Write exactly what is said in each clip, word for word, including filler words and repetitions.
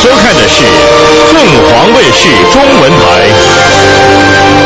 收看的是凤凰卫视中文台。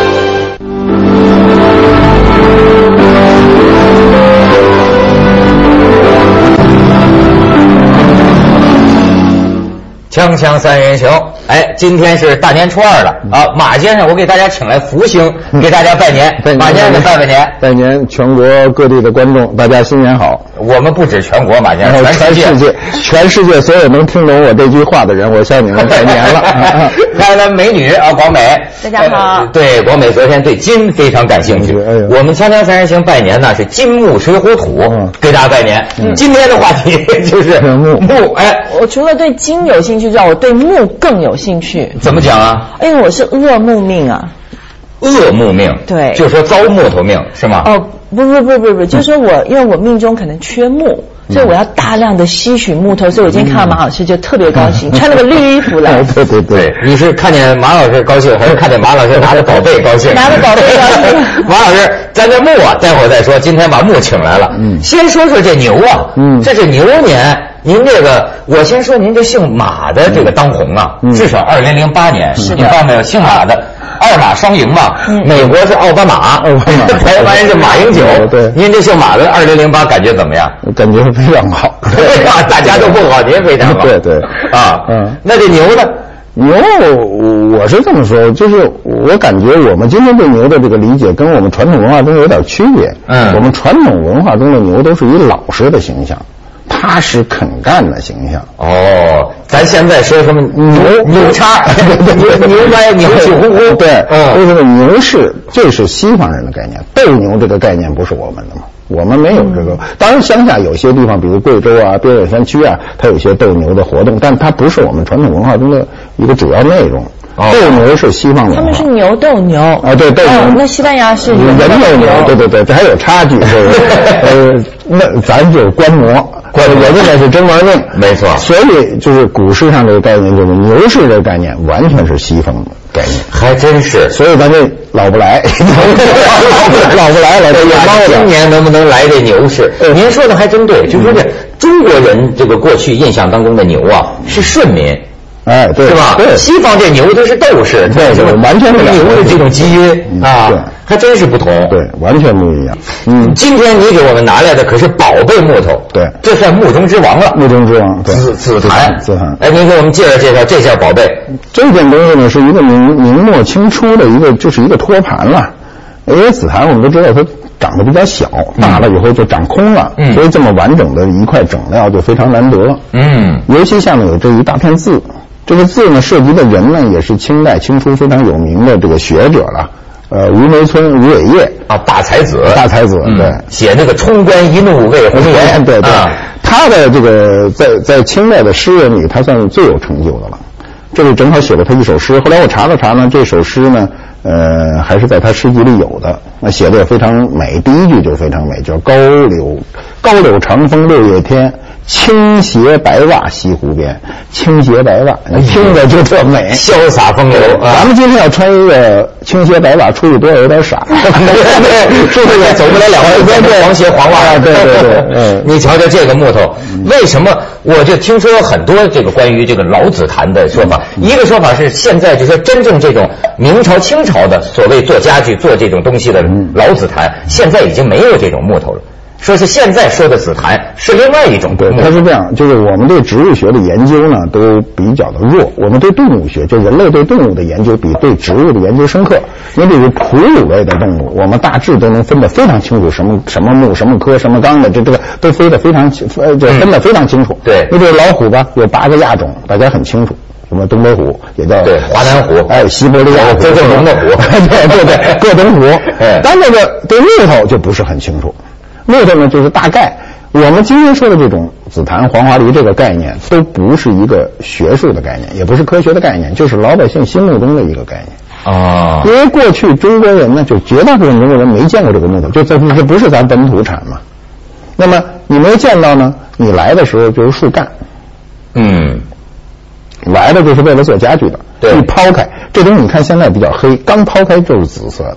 锵锵三人行，哎，今天是大年初二了啊！马先生，我给大家请来福星，给大家拜年。马先生拜拜年， 拜年！全国各地的观众，大家新年好！ 我们不止全国，马先生， 全世界，全世界所有能听懂我这句话的人，我向你们拜年了。 看来美女啊，广美， 大家好。 呃、对，广美昨天对金非常感兴趣。哎、我们锵锵三人行拜年呢是金木水火土，嗯、给大家拜年。嗯、今天的话题就是木木。哎， 我除了对金有兴趣之外，我对木更有兴趣。 怎么讲啊？ 因为我是恶木命啊。 恶木命， 对， 就说遭木头命是吗？ 哦，不不不不不，就是说我因为我命中可能缺木，所以我要大量的吸取木头，所以我今天看到马老师就特别高兴，穿了个绿衣服来。 对对对， 你是看见马老师高兴，还是看见马老师拿着宝贝高兴？ 拿着宝贝高兴。 马老师，咱这木啊，待会儿再说。今天把木请来了，嗯，先说说这牛啊，嗯，这是牛年。您这个，我先说您这姓马的这个当红啊，嗯、至少二零零八年，你看到没有？姓马的二马双赢嘛，嗯、美国是奥巴马，奥巴马，台湾是马英九。对，您这姓马的二零零八感觉怎么样？ 感觉非常好。 对吧？大家都不好，您非常好。 对对啊，嗯，那这牛呢？ 牛，我是这么说，就是我感觉我们今天对牛的这个理解跟我们传统文化中有点区别。嗯，我们传统文化中的牛都是以老实的形象。踏实肯干的形象哦，咱现在说什么牛牛叉，牛牛歪牛气呼呼， 对，嗯，为什么牛是这是西方人的概念，斗牛这个概念不是我们的嘛，我们没有这个。当然，乡下有些地方，比如贵州啊、边远山区啊，它有些斗牛的活动，但它不是我们传统文化中的一个主要内容。哦、斗牛是西方文化， 他们是牛斗牛啊，对斗牛、哦。 那西班牙是人斗牛，对对对，这还有差距。呃，那咱就观摩。人家那是真玩命， 没错。 所以就是股市上这个概念，就是牛市这个概念，完全是西方的概念， 还真是。 所以咱这老不来，老不来了，这也猫今年能不能来这牛市？您说的还真对，就说这中国人这个过去印象当中的牛啊是顺民。 哎，对， 是吧？ 对， 西方这牛它是斗士， 对，对，完全不一样。 牛的这种基因、嗯、啊，对，还真是不同， 对，完全不一样。 嗯，今天你给我们拿来的可是宝贝木头， 对， 这算木中之王了， 木中之王，对， 紫紫檀， 紫檀。 哎，您给我们介绍介绍这件宝贝。 这件东西呢，是一个明明末清初的一个，就是一个托盘了。因为紫檀我们都知道它长得比较小，大了以后就长空了，嗯、所以这么完整的一块整料就非常难得。嗯，尤其下面有这一大片字。这个字呢，涉及的人呢，也是清代清初非常有名的这个学者了，呃，吴梅村吴伟业啊，大才子， 大才子，对， 嗯、写那个冲冠一怒为红颜， 对对，啊、他的这个在在清代的诗人里，他算是最有成就的了。这里正好写了他一首诗，后来我查了查呢，这首诗呢，呃，还是在他诗集里有的，那写的也非常美。第一句就非常美，叫高柳高柳长风六月天。青鞋白袜西湖边，青鞋白袜，听着就特美， 潇洒风流。 啊、咱们今天要穿一个青鞋白袜出去多少有点傻， 对，是不是走不了两万步？黄鞋黄袜， 对对对。嗯， 你瞧瞧这个木头，为什么我就听说很多这个关于这个老紫檀的说法？嗯、一个说法是现在就说真正这种明朝清朝的所谓做家具做这种东西的老紫檀，现在已经没有这种木头了。说是现在说的紫檀是另外一种， 对，它是这样，就是我们对植物学的研究呢都比较的弱，我们对动物学，就人类对动物的研究比对植物的研究深刻。你比如哺乳类的动物，我们大致都能分得非常清楚，什么什么木、什么科、什么纲的，这这个都分得非常呃，就分得非常清楚。 嗯、对， 你比如老虎吧，有八个亚种，大家很清楚。什么东北虎也叫对华南虎， 哎，西伯利亚虎， 这各种的虎， 对对对，各种虎。哎，但这个对木头就不是很清楚。木头呢，就是大概我们今天说的这种紫檀、黄花梨这个概念，都不是一个学术的概念，也不是科学的概念，就是老百姓心目中的一个概念啊。因为过去中国人呢，就绝大部分中国人没见过这个木头，就这这不是咱本土产嘛。那么你没见到呢，你来的时候就是树干，嗯，来的就是为了做家具的。对，一抛开这东西，你看现在比较黑，刚抛开就是紫色的。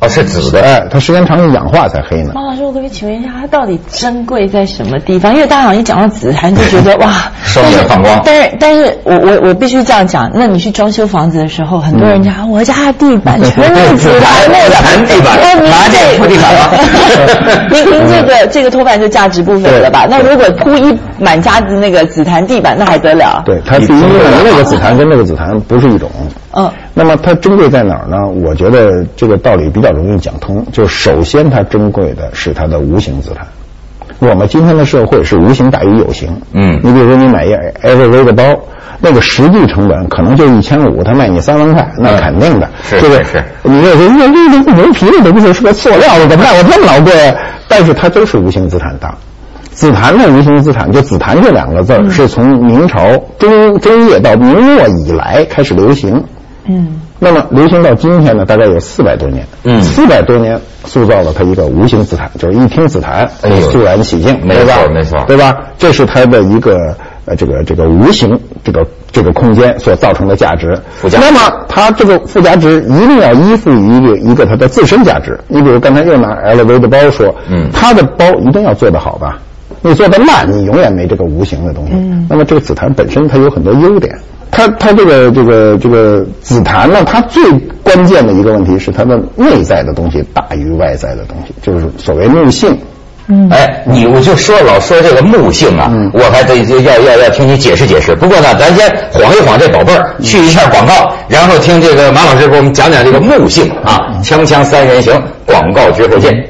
哦，是紫的， 哎，它时间长了氧化才黑呢。 马老师，我可不可以请问一下，它到底珍贵在什么地方？因为大家好像一讲到紫檀就觉得哇， 双眼放光。 但是，但是我我我必须这样讲，那你去装修房子的时候，很多人家、嗯、我家地板全是紫檀， 紫檀地板，拿这铺地板了。 您您这个这个托盘就价值不菲了吧？那如果铺一满家的那个紫檀地板，那还得了？ 对，它第一呢，那个紫檀跟那个紫檀不是一种。嗯。那么它珍贵在哪儿呢？我觉得这个道理比较容易讲通。就首先它珍贵的是它的无形资产。我们今天的社会是无形大于有形。嗯。你比如说你买一 L V 的包，那个实际成本可能就一千五，他卖你三万块，那肯定的。 是是是。 你说人家这个牛皮的都不是，是个塑料的，怎么卖我这么老贵？但是它都是无形资产大。紫檀的无形资产，就紫檀这两个字儿、嗯、是从明朝中中叶到明末以来开始流行。嗯，那么流行到今天呢，大概有四百多年。嗯，四百多年塑造了它一个无形资产，就是一听紫檀，哎呦，肃然起敬， 没错没错， 对吧？这是它的一个呃这个这个无形这个这个空间所造成的价值。附加值。那么它这个附加值一定要依附于一个一个它的自身价值。你比如刚才又拿 L V 的包说，嗯，它的包一定要做得好吧？你做的烂，你永远没这个无形的东西。嗯，那么这个紫檀本身它有很多优点。它它这个这个这个紫檀呢，它最关键的一个问题是它的内在的东西大于外在的东西，就是所谓木性。 嗯，哎，你我就说老说这个木性啊，嗯、我还得要要要听你解释解释。不过呢，咱先晃一晃这宝贝儿，去一下广告，然后听这个马老师给我们讲讲这个木性啊，锵锵三人行，广告之后见。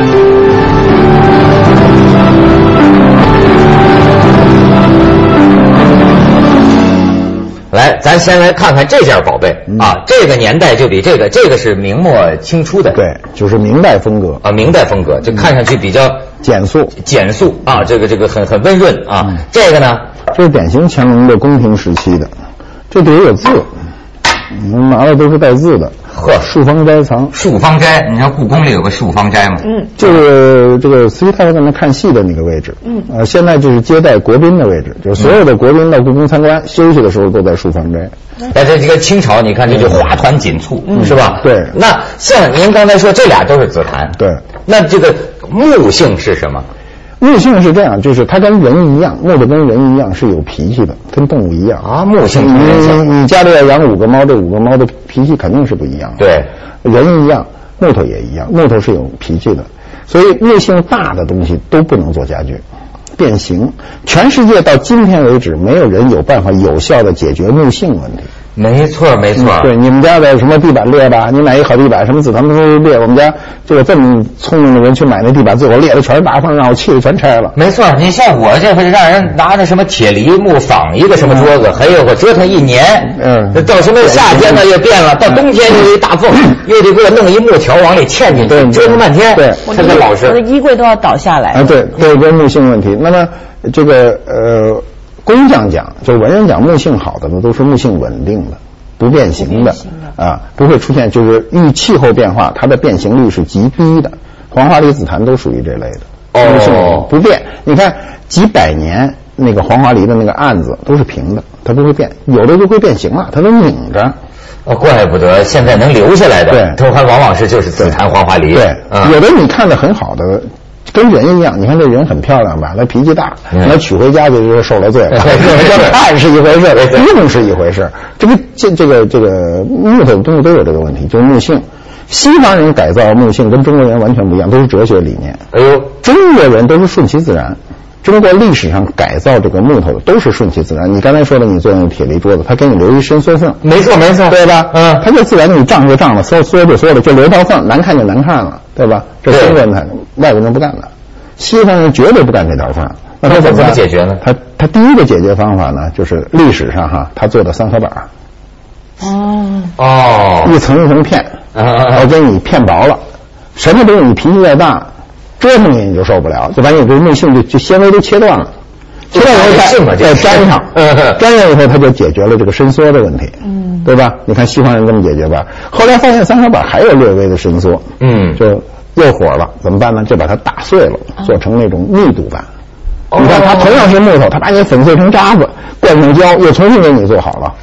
来，咱先来看看这件宝贝、嗯、啊，这个年代就比这个，这个是明末清初的， 对，就是明代风格啊，明代风格，就看上去比较简素， 简素啊，这个这个很很温润啊、嗯，这个呢， 这是典型乾隆的宫廷时期的，这里有字，你们拿的都是带字的。 呵， 漱芳斋藏， 漱芳斋，你知道故宫里有个漱芳斋吗？ 嗯，就是这个慈禧太后在那看戏的那个位置。嗯，呃，现在就是接待国宾的位置，就是所有的国宾到故宫参观、嗯、休息的时候都在漱芳斋。 但是这个清朝，你看这就花团锦簇、嗯，是吧？ 对。 那像您刚才说，这俩都是紫檀。 对。 那这个木性是什么？ 木性是这样，就是它跟人一样，木头跟人一样是有脾气的，跟动物一样啊。木性你你你家里要养五个猫，这五个猫的脾气肯定是不一样的。 对， 人一样，木头也一样，木头是有脾气的，所以木性大的东西都不能做家具，变形。全世界到今天为止，没有人有办法有效的解决木性问题。 没错没错、 嗯，对，你们家的什么地板裂吧，你买一好地板，什么紫檀都裂。我们家这个这么聪明的人去买那地板，最后裂的全是大缝，让我气得全拆了。 没错，你像我这回让人拿着什么铁梨木仿一个什么桌子，还有我折腾一年，嗯，到什么夏天呢又变了，到冬天又一大缝，又得给我弄一木条往里嵌进去，折腾半天， 对， 这个老实，我的衣柜都要倒下来。 啊，对，对，跟木性问题。那么这个呃。工匠讲，就文人讲，木性好的呢，都是木性稳定的，不变形的啊，不会出现就是遇气候变化，它的变形率是极低的。黄花梨紫檀都属于这类的，木性不变。你看几百年那个黄花梨的那个案子都是平的，它不会变，有的就会变形了，它都拧着。 哦，怪不得现在能留下来的，对，它还往往是就是紫檀黄花梨。 对，嗯、有的你看的很好的。跟人一样，你看这人很漂亮吧？他脾气大，你要娶回家去就是受了罪了。爱是一回事，用是一回事。这个这这个这个木头的东西都有这个问题，就是木性。西方人改造木性跟中国人完全不一样，都是哲学理念。哎呦，中国人都是顺其自然。中国历史上改造这个木头的都是顺其自然。你刚才说的，你做那个铁梨桌子，它给你留一伸缩缝， 没错没错， 对吧？嗯，它就自然你胀就胀了，缩缩就缩了，就留条缝，难看就难看了，对吧？这中国人看，外国人不干的，西方人绝对不干这条缝。那他怎么解决呢？ 他他第一个解决方法呢，就是历史上哈，他做的三合板。 哦哦， 一层一层片，我给你片薄了，什么东西你脾气再大，折腾你你就受不了，就把你这木性就就纤维都切断了，切断以后再再粘上，粘上以后它就解决了这个伸缩的问题，嗯，对吧？你看西方人这么解决吧，后来发现三合板还有略微的伸缩，嗯，就又火了，怎么办呢？就把它打碎了，做成那种密度板。你看它同样是木头，它把你粉碎成渣子，灌上胶，又重新给你做好了。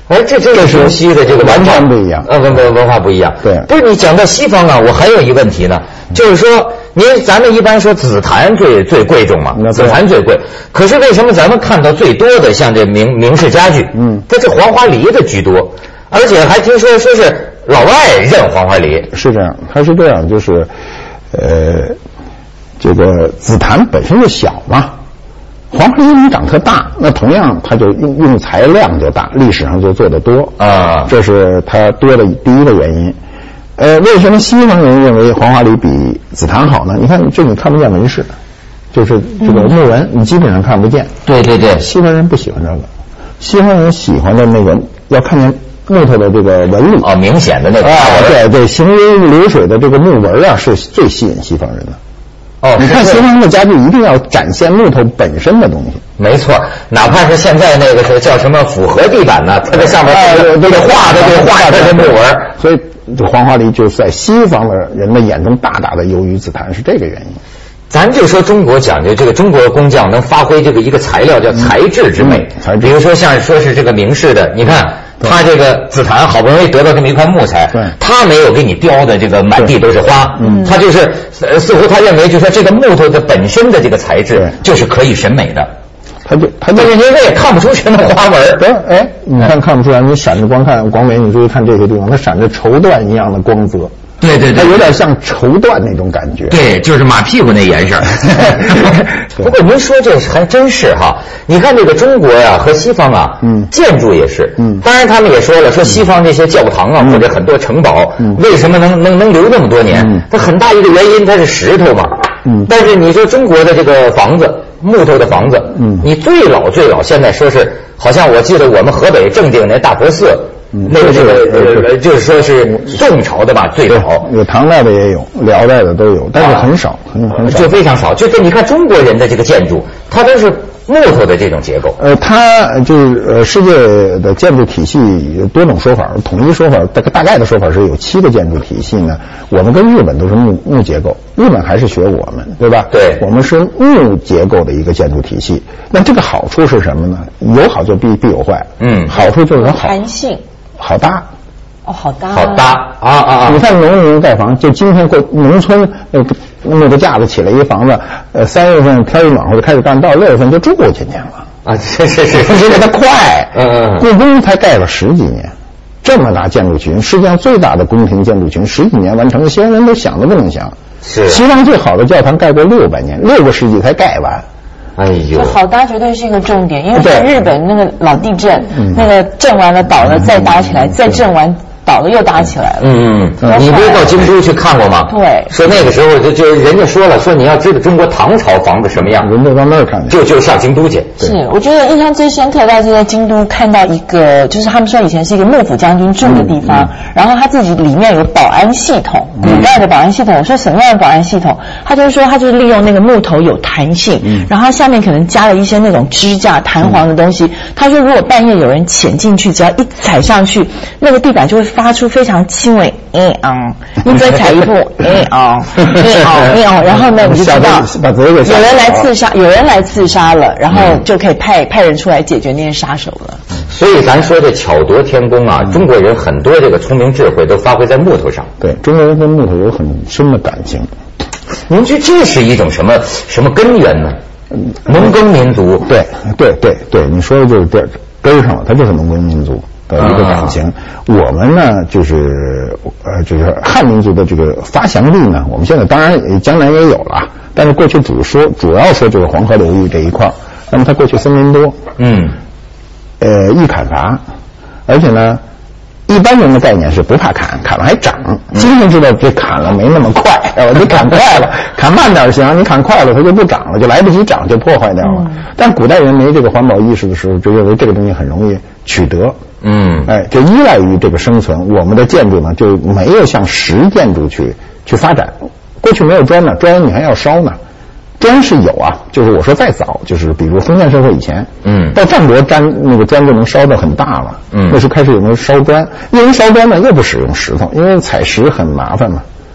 哎，这这个东西的这个完全不一样， 呃，文文文化不一样。 对， 不是你讲到西方啊，我还有一个问题呢，就是说，您咱们一般说紫檀最最贵重嘛，紫檀最贵，可是为什么咱们看到最多的像这明明式家具，嗯，它是黄花梨的居多，而且还听说说是老外认黄花梨。 是这样，它是这样，就是，呃，这个紫檀本身就小嘛。黄花梨你长特大，那同样它就用用材量就大，历史上就做得多啊，这是它多的第一个原因。呃，为什么西方人认为黄花梨比紫檀好呢？你看，这你看不见纹饰，就是这个木纹，你基本上看不见。 对对对， 西方人不喜欢这个，西方人喜欢的那个要看见木头的这个纹理啊，明显的那个啊，对对，行云流水的这个木纹啊，是最吸引西方人的。哦，你看西方的家具一定要展现木头本身的东西。 没错，哪怕是现在那个是叫什么复合地板呢，它这上面这个画的这个画的这木纹， 所以这黄花梨就在西方的人的眼中大大的优于紫檀，是这个原因。 咱就说中国讲究这个中国工匠能发挥这个一个材料叫材质之美， 材质。 比如说像说是这个明式的，你看他这个紫檀好不容易得到这么一块木材，他没有给你雕的这个满地都是花，他就是似乎他认为就是说这个木头的本身的这个材质就是可以审美的。 他就他就因为也看不出什么花纹。 对，哎，你看看不出来，你闪着光看光美，你注意看这些地方，它闪着绸缎一样的光泽。 对对对， 它有点像绸缎那种感觉。 对，就是马屁股那颜色。不过您说这还真是哈，你看这个中国呀、啊、和西方啊，嗯，建筑也是，嗯，当然他们也说了，说西方这些教堂啊、嗯、或者很多城堡，嗯，为什么能能能留那么多年？嗯，它很大一个原因它是石头嘛，嗯，但是你说中国的这个房子，木头的房子，嗯，你最老最老现在说是，好像我记得我们河北正定那大佛寺。嗯，那个这个呃，就是说是宋朝的吧，最早有唐代的也有，辽代的都有，但是很少，很很少， 就非常少。就是你看中国人的这个建筑，它都是木头的这种结构。 呃，它就是呃，世界的建筑体系有多种说法，统一说法大概大概的说法是有七个建筑体系呢。我们跟日本都是木木结构，日本还是学我们，对吧？ 对， 我们是木结构的一个建筑体系。那这个好处是什么呢？有好就必必有坏。嗯，好处就是好弹性。 好搭， 哦，好搭， 好搭啊啊啊！ 你看农民盖房，就今天过农村，呃，弄个架子起来一房子，呃，三月份天一暖和就开始干，到六月份就住进去了啊！是是是， 因为它快， 嗯嗯， 故宫才盖了十几年，这么大建筑群，世界上最大的宫廷建筑群，十几年完成，西方人都想都不能想。 是， 西方最好的教堂盖过六百年，六个世纪才盖完。 哎呦， 好搭绝对是一个重点，因为在日本那个老地震，那个震完了倒了再搭起来，再震完倒了又搭起来了。 嗯嗯，你不是到京都去看过吗？ 对， 说那个时候就就人家说了，说你要知道中国唐朝房子什么样， 人都到那儿看， 就就上京都去。 是，我觉得印象最深刻，大概是在京都看到一个，就是他们说以前是一个幕府将军住的地方，然后他自己里面有保安系统，古代的保安系统。我说什么样的保安系统？他就是说他就是利用那个木头有弹性，然后它下面可能加了一些那种支架弹簧的东西。他说如果半夜有人潜进去，只要一踩上去，那个地板就会发出非常轻微嗯啊，你只踩一步嗯啊嗯啊嗯啊，然后呢你就知道有人来刺杀，有人来刺杀了，然后就可以派派人出来解决那些杀手了。 所以咱说这巧夺天工啊，中国人很多这个聪明智慧都发挥在木头上。 对，中国人跟木头有很深的感情。 您觉得这是一种什么什么根源呢？农耕民族。 对对对对，你说的就是这根上了，它就是农耕民族的一个感情。啊、我们呢，就是呃，就是汉民族的这个发祥地呢，我们现在当然将来也有了，但是过去主说主要说就是黄河流域这一块，那么它过去森林多，嗯，呃，易砍伐，而且呢。一般人的概念是不怕砍，砍了还长。今天知道这砍了没那么快，你砍快了，砍慢点行，你砍快了它就不长了，就来不及长，就破坏掉了。但古代人没这个环保意识的时候，就认为这个东西很容易取得，嗯，哎，就依赖于这个生存。我们的建筑呢，就没有向实建筑去去发展。过去没有砖呢，砖你还要烧呢。砖是有啊，就是我说再早，就是比如封建社会以前，嗯，到战国砖那个砖就能烧得很大了，嗯，那时候开始有人烧砖，因为烧砖呢又不使用石头，因为采石很麻烦嘛，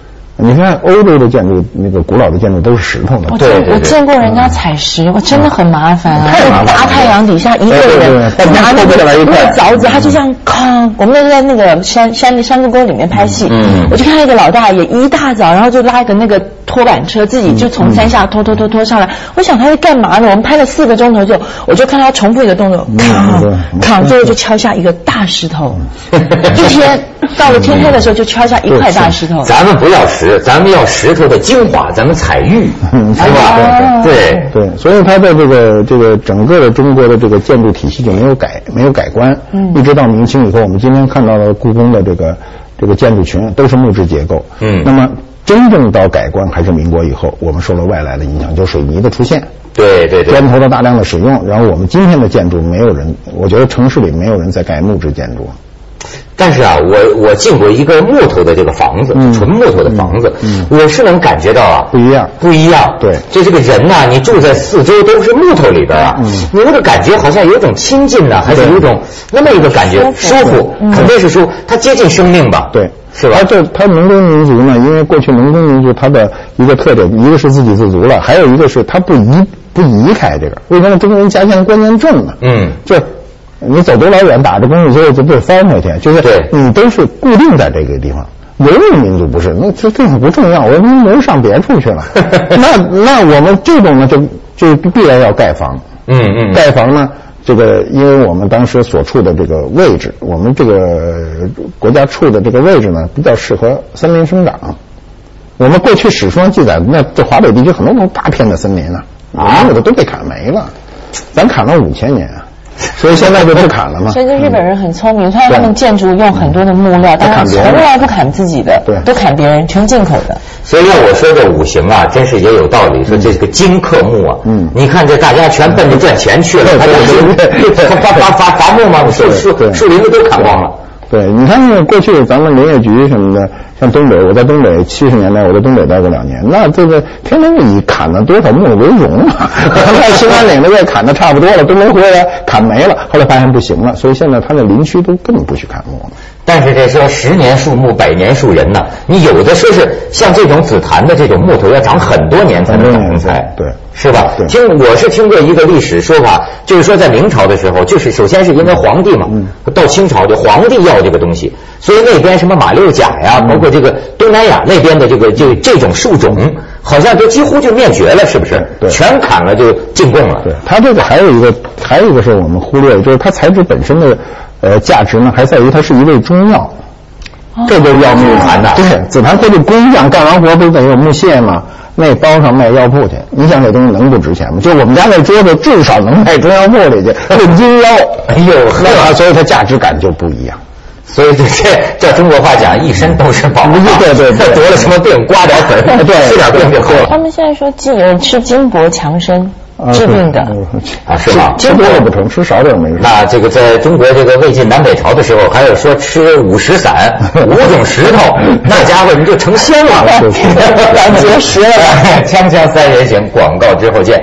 你看欧洲的建筑，那个古老的建筑都是石头的。 我见我见过人家采石，我真的很麻烦啊！ 太麻烦了。 大太阳底下一个人拿那个那个凿子，他就这样扛。我们那时候在那个山山山沟沟里面拍戏，嗯，我就看到一个老大爷一大早，然后就拉一个那个拖板车，自己就从山下拖拖拖拖上来。我想他在干嘛呢？我们拍了四个钟头之后，我就看他重复一个动作，扛扛，最后就敲下一个大石头。一天到了天黑的时候，就敲下一块大石头。 咱们不要石，咱们要石头的精华，咱们采玉，是吧？对对，所以它的这个这个整个的中国的这个建筑体系就没有改没有改观，嗯，一直到明清以后，我们今天看到的故宫的这个这个建筑群都是木质结构，嗯，那么真正到改观还是民国以后，我们受了外来的影响，就水泥的出现。 对对对， 砖头的大量的使用，然后我们今天的建筑没有人，我觉得城市里没有人在盖木质建筑。 但是啊，我我进过一个木头的这个房子，嗯、纯木头的房子，嗯嗯、我是能感觉到啊， 不一样， 不一样。 对， 就这个人呐、啊，你住在四周都是木头里边啊，嗯、你那个感觉好像有一种亲近呢、啊，还是有一种那么一个感觉，舒服，嗯、肯定是舒服，它接近生命吧？ 对。 是吧？ 它这它农耕民族呢，因为过去农耕民族它的一个特点，一个是自给自足了，还有一个是它不移不移开这个。为什么中国人家乡观念重呢？嗯，就你走多老远，打着工事车就不翻回去，就是你都是固定在这个地方。游牧民族不是，那这这个不重要，我们人上别处去了。那那我们这种呢，就就必然要盖房。嗯嗯，盖房呢。这个，因为我们当时所处的这个位置，我们这个国家处的这个位置呢，比较适合森林生长。我们过去史书上记载，那这华北地区很多都大片的森林啊，啊，有的都被砍没了，咱砍了五千年啊。所以现在就不砍了嘛。 所以这日本人很聪明，看他们建筑用很多的木料，但是从来不砍自己的，对，都砍别人，全进口的。 所以要我说这五行啊，真是也有道理。说这个金克木啊，嗯，你看这大家全奔着赚钱去了，他就伐伐伐伐木嘛，树树树林子都砍光了。 对，你看那个过去咱们林业局什么的，像东北，我在东北七十年代，我在东北待过两年，那这个天天以砍了多少木为荣啊！在兴安岭那个砍的差不多了，都没回来，砍没了，后来发现不行了，所以现在他那林区都根本不许砍木了。 但是这说十年树木，百年树人呢，你有的说是像这种紫檀的这种木头要长很多年才能长成材， 对， 是吧？听我是听过一个历史说法，就是说在明朝的时候，就是首先是因为皇帝嘛，嗯、到清朝就皇帝要这个东西，所以那边什么马六甲呀，嗯、包括这个东南亚那边的这个这这种树种，好像都几乎就灭绝了，是不是？ 对， 全砍了就进贡了。 对，它这个还有一个还有一个是我们忽略的，就是它材质本身的。呃，价值呢还在于它是一味中药，哦、这就要木檀的。对，紫檀它就工匠干完活不是得有木屑吗？那包上卖药铺去，你想这东西能不值钱吗？就我们家那桌子至少能卖中药铺里去，论斤腰。哎呦，那所以它价值感就不一样。 所以这这照中国话讲，一身都是宝。 对对对， 得了什么病，刮点粉，对，吃点病就好了。 他们现在说金人吃金箔强身。治病的啊，是吗？ 吃多了不成，吃少点没事。 那这个在中国这个魏晋南北朝的时候，还有说吃五石散，五种石头，那家伙你就成仙了，长结石了。锵锵三人行，广告之后见。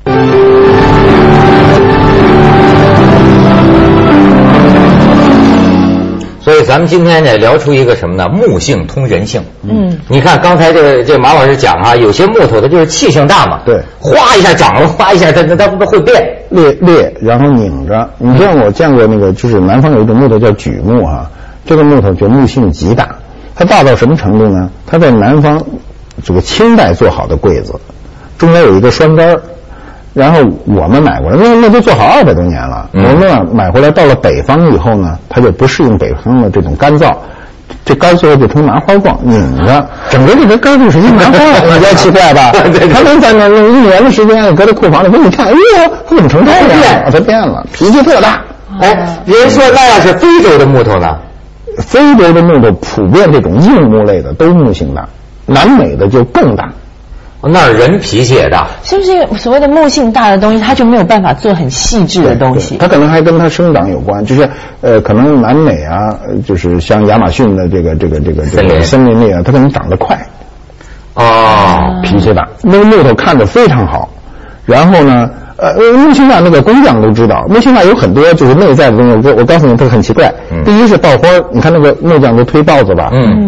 所以咱们今天呢聊出一个什么呢？木性通人性。嗯，你看刚才这个这马老师讲啊，有些木头它就是气性大嘛， 对， 哗一下长了，哗一下它它它它会变裂裂，然后拧着。你像我见过那个，就是南方有一种木头叫榉木啊，这个木头就木性极大，它大到什么程度呢？它在南方这个清代做好的柜子，中间有一个栓杆。然后我们买过来，那那都做好二百多年了。嗯、我们买回来到了北方以后呢，它就不适应北方的这种干燥，这干最后就成麻花状，拧着，整个这个干就是一麻花，你觉得奇怪吧？对对，它能在那用一年的时间搁在库房里，给你看，哎呦，它怎么成这样？它变了，脾气特大。 哎，人说那要是非洲的木头呢？ 非洲的木头普遍这种硬木类的都木性大，南美的就更大。 那人脾气也大， 是不是所谓的木性大的东西，它就没有办法做很细致的东西？ 它可能还跟它生长有关，就是呃，可能南美啊，就是像亚马逊的这个这个这个这个森林里啊，它可能长得快，哦，脾气大。那个木头看着非常好，然后呢，呃，木性大那个工匠都知道，木性大有很多就是内在的东西。我我告诉你，它很奇怪。嗯、第一是爆花，你看那个木匠都推刨子吧，嗯。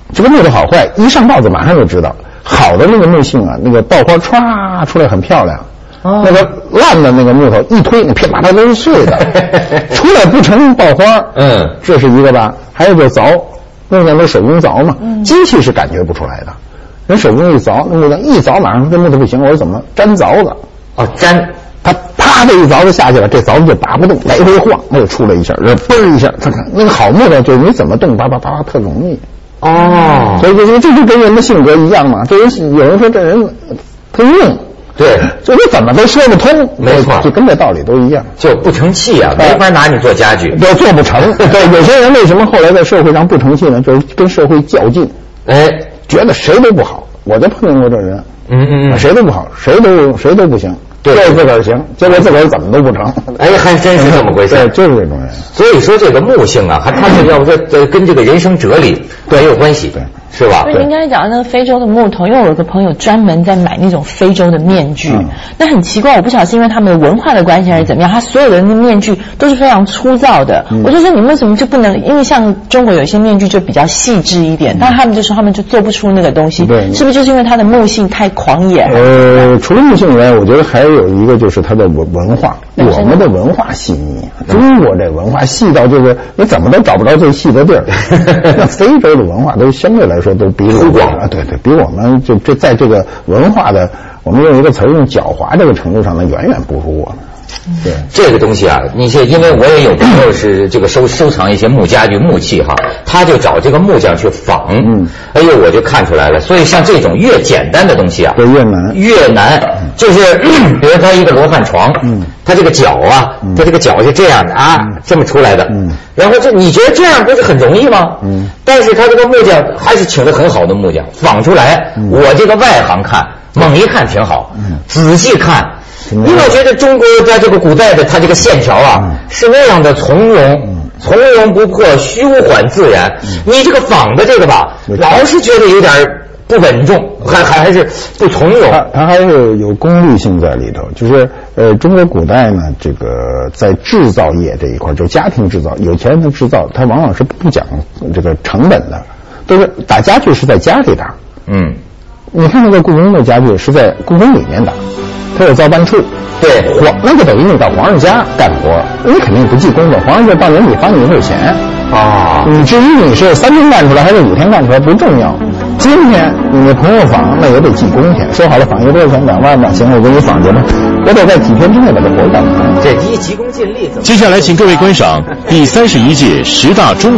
这个木头好坏一上报纸马上就知道。好的那个木杏啊，那个爆花歘出来很漂亮。哦、那个烂的那个木头一推，那噼里啪啦都是碎的，出来不成爆花。嗯，这是一个吧。还有个凿，木匠都手工凿嘛，嗯、机器是感觉不出来的。人手工一凿，那木匠一凿，马上这木头不行。我说怎么粘凿子？ 哦，粘。 他啪的一凿子下去了，这凿子就拔不动，来回晃，那就出来一下，这嘣一下，他看那个好木头，就你怎么动，叭叭叭叭特容易。哦，所以就这就跟人的性格一样嘛。这人有人说这人他硬。 对， 就你怎么都说不通， 没错， 就跟这道理都一样， 就不成器啊，没法拿你做家具， 都做不成。对，有些人为什么后来在社会上不成器呢？就是跟社会较劲，哎，觉得谁都不好。我就碰见过这人，嗯嗯嗯，谁都不好，谁都谁都不行，对，自个儿行，结果自个儿怎么都不成。 哎，还真是这么回事， 对，就是这种人。 所以说这个木性啊，还它是要不这跟这个人生哲理对有关系，对。是吧？ 所以您刚才讲的那个非洲的木头，因为我有个朋友专门在买那种非洲的面具，嗯、那很奇怪，我不晓得是因为他们的文化的关系还是怎么样，他所有的那面具都是非常粗糙的。嗯、我就说你们为什么就不能？因为像中国有一些面具就比较细致一点，嗯、但他们就说他们就做不出那个东西，对，是不是就是因为它的木性太狂野？ 呃，除了木性以外，我觉得还有一个就是它的文文化，我们的文化细腻。中国这文化细到就是你怎么都找不着最细的地儿，那非洲的文化都相对来说都比我们啊，对对，比我们就这在这个文化的，我们用一个词儿用狡猾这个程度上呢，远远不如我们。对这个东西啊，你是因为我也有朋友是这个收收藏一些木家具木器哈，他就找这个木匠去仿，嗯，哎呦我就看出来了。所以像这种越简单的东西啊， 越难越难，就是、嗯、比如他一个罗汉床，嗯，他这个脚啊，嗯、他这个脚是这样的啊，嗯、这么出来的，嗯，然后这你觉得这样不是很容易吗？嗯，但是他这个木匠还是请了很好的木匠仿出来，嗯、我这个外行看，猛一看挺好，嗯，仔细看。因为我觉得中国在这个古代的它这个线条啊、嗯、是那样的从容、嗯、从容不迫，虚缓自然、嗯、你这个仿的这个吧、嗯、老是觉得有点不稳重，还还还是不从容， 它它还是有功利性在里头。就是呃中国古代呢，这个在制造业这一块，就家庭制造，有钱人的制造，它往往是不讲这个成本的，都是打家具是在家里打。嗯，你看那个故宫的家具是在故宫里面打，他有造办处，对，皇那就等于你到皇上家干活，你肯定不记工作，皇上就到年底发你一份钱啊。你至于你是三天干出来还是五天干出来不重要，今天你的朋友访那也得记工钱，说好了访一个多少钱，两万吧，行，我给你访去吧，我得在几天之内把这活干完。 这一急功近利。 接下来请各位观赏第三十一届十大中